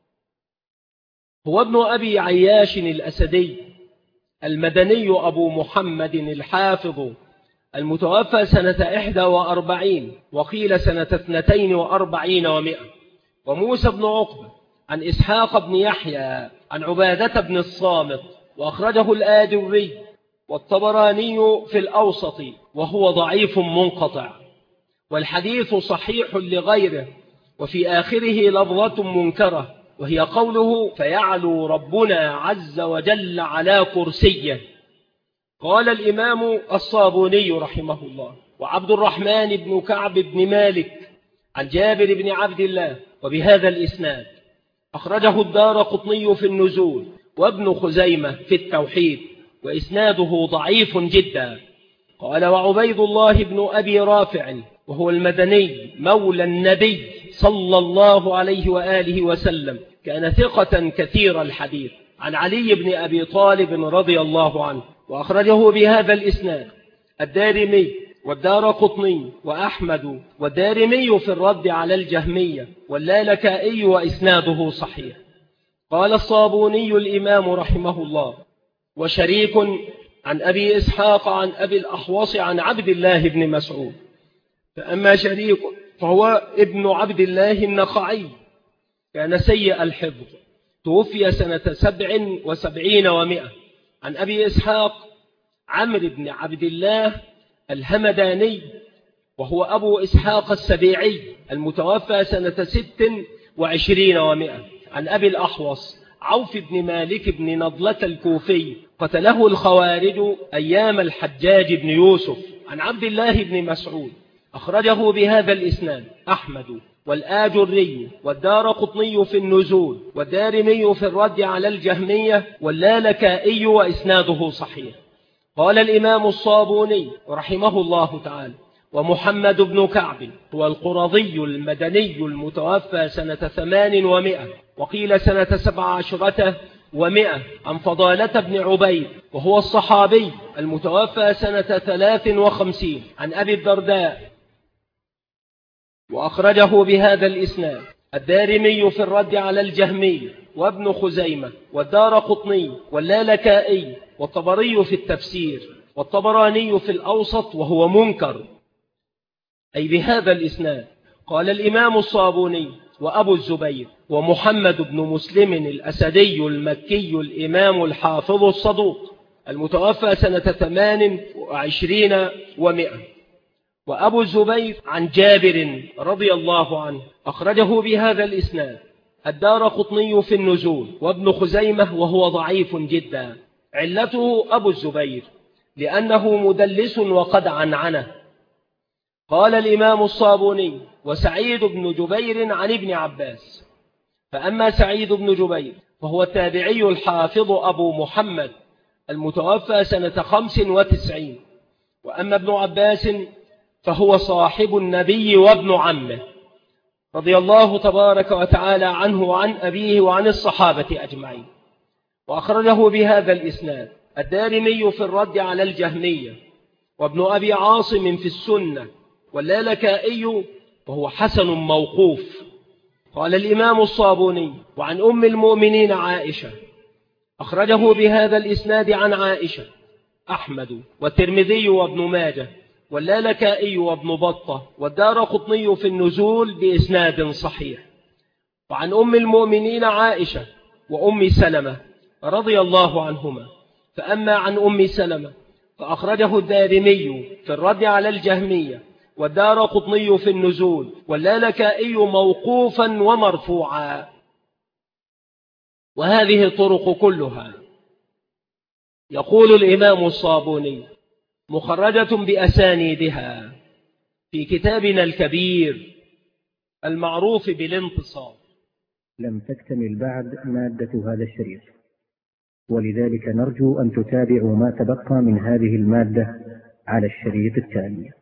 هو ابن أبي عياش الأسدي المدني أبو محمد الحافظ، المتوفى سنة 41 وقيل سنة 42 و100. وموسى بن عقبة عن إسحاق بن يحيى عن عبادة بن الصامت، وأخرجه الآجري والطبراني في الأوسط، وهو ضعيف منقطع، والحديث صحيح لغيره، وفي آخره لفظة منكرة، وهي قوله: فيعلو ربنا عز وجل على كرسيه. قال الإمام الصابوني رحمه الله: وعبد الرحمن بن كعب بن مالك عن جابر بن عبد الله وبهذا الإسناد، أخرجه الدارقطني في النزول، وابن خزيمة في التوحيد، وإسناده ضعيف جدا. قال: وعبيد الله بن أبي رافع وهو المدني مولى النبي صلى الله عليه وآله وسلم، كان ثقة كثير الحديث، عن علي بن أبي طالب رضي الله عنه، وأخرجه بهذا الإسناد الدارمي والدارقطني وأحمد، والدارمي في الرد على الجهمية، واللالكائي، وإسناده صحيح. قال الصابوني الإمام رحمه الله: وشريك عن أبي إسحاق عن أبي الأحوص عن عبد الله بن مسعود. فأما شريك فهو ابن عبد الله النخعي، كان سيء الحفظ، توفي سنة 77 و100. عن أبي إسحاق عمرو بن عبد الله الهمداني، وهو أبو إسحاق السبيعي، المتوفى سنة 26 و100. عن أبي الأحوص عوف بن مالك بن نضلة الكوفي، قتله الخوارج أيام الحجاج بن يوسف. عن عبد الله بن مسعود، أخرجه بهذا الإسناد أحمد والآجري والدارقطني في النزول، والدارمي في الرد على الجهمية، واللالكائي، وإسناده صحيح. قال الإمام الصابوني رحمه الله تعالى: ومحمد بن كعب هو القرظي المدني المتوفى سنة 8 و100 وقيل سنة 17 و100، عن فضالة بن عبيد وهو الصحابي المتوفى سنة 53، عن أبي الدرداء، وأخرجه بهذا الإسناد الدارمي في الرد على الجهمي، وابن خزيمة، والدارقطني، واللالكائي، والطبري في التفسير، والطبراني في الأوسط، وهو منكر، أي بهذا الإسناد. قال الإمام الصابوني: وأبو الزبير ومحمد بن مسلم الأسدي المكي الإمام الحافظ الصدوق، المتوفى سنة 28 و100. وأبو الزبير عن جابر رضي الله عنه، أخرجه بهذا الإسناد الدارقطني في النزول، وابن خزيمة، وهو ضعيف جدا. علته أبو الزبير لأنه مدلس وقد عنعنه. قال الإمام الصابوني: وسعيد بن جبير عن ابن عباس. فأما سعيد بن جبير فهو التابعي الحافظ أبو محمد، المتوفى سنة 95. وأما ابن عباس فهو صاحب النبي وابن عمه، رضي الله تبارك وتعالى عنه وعن أبيه وعن الصحابة أجمعين. وأخرجه بهذا الإسناد الدارمي في الرد على الجهمية، وابن أبي عاصم في السنة، واللالكائي، وهو حسن موقوف. قال الإمام الصابوني: وعن أم المؤمنين عائشة، أخرجه بهذا الإسناد عن عائشة أحمد والترمذي وابن ماجه، واللالكائي وابن بطة، والدارقطني في النزول بإسناد صحيح. وعن أم المؤمنين عائشة وأم سلمة رضي الله عنهما. فأما عن أم سلمة فأخرجه الدارمي في الرد على الجهمية، والدارقطني في النزول، واللالكائي موقوفا ومرفوعا. وهذه الطرق كلها، يقول الإمام الصابوني، مخرجة بأسانيدها في كتابنا الكبير المعروف بالانتصار. لم تكتمل بعد مادة هذا الشريط. ولذلك نرجو أن تتابعوا ما تبقى من هذه المادة على الشريط التالي.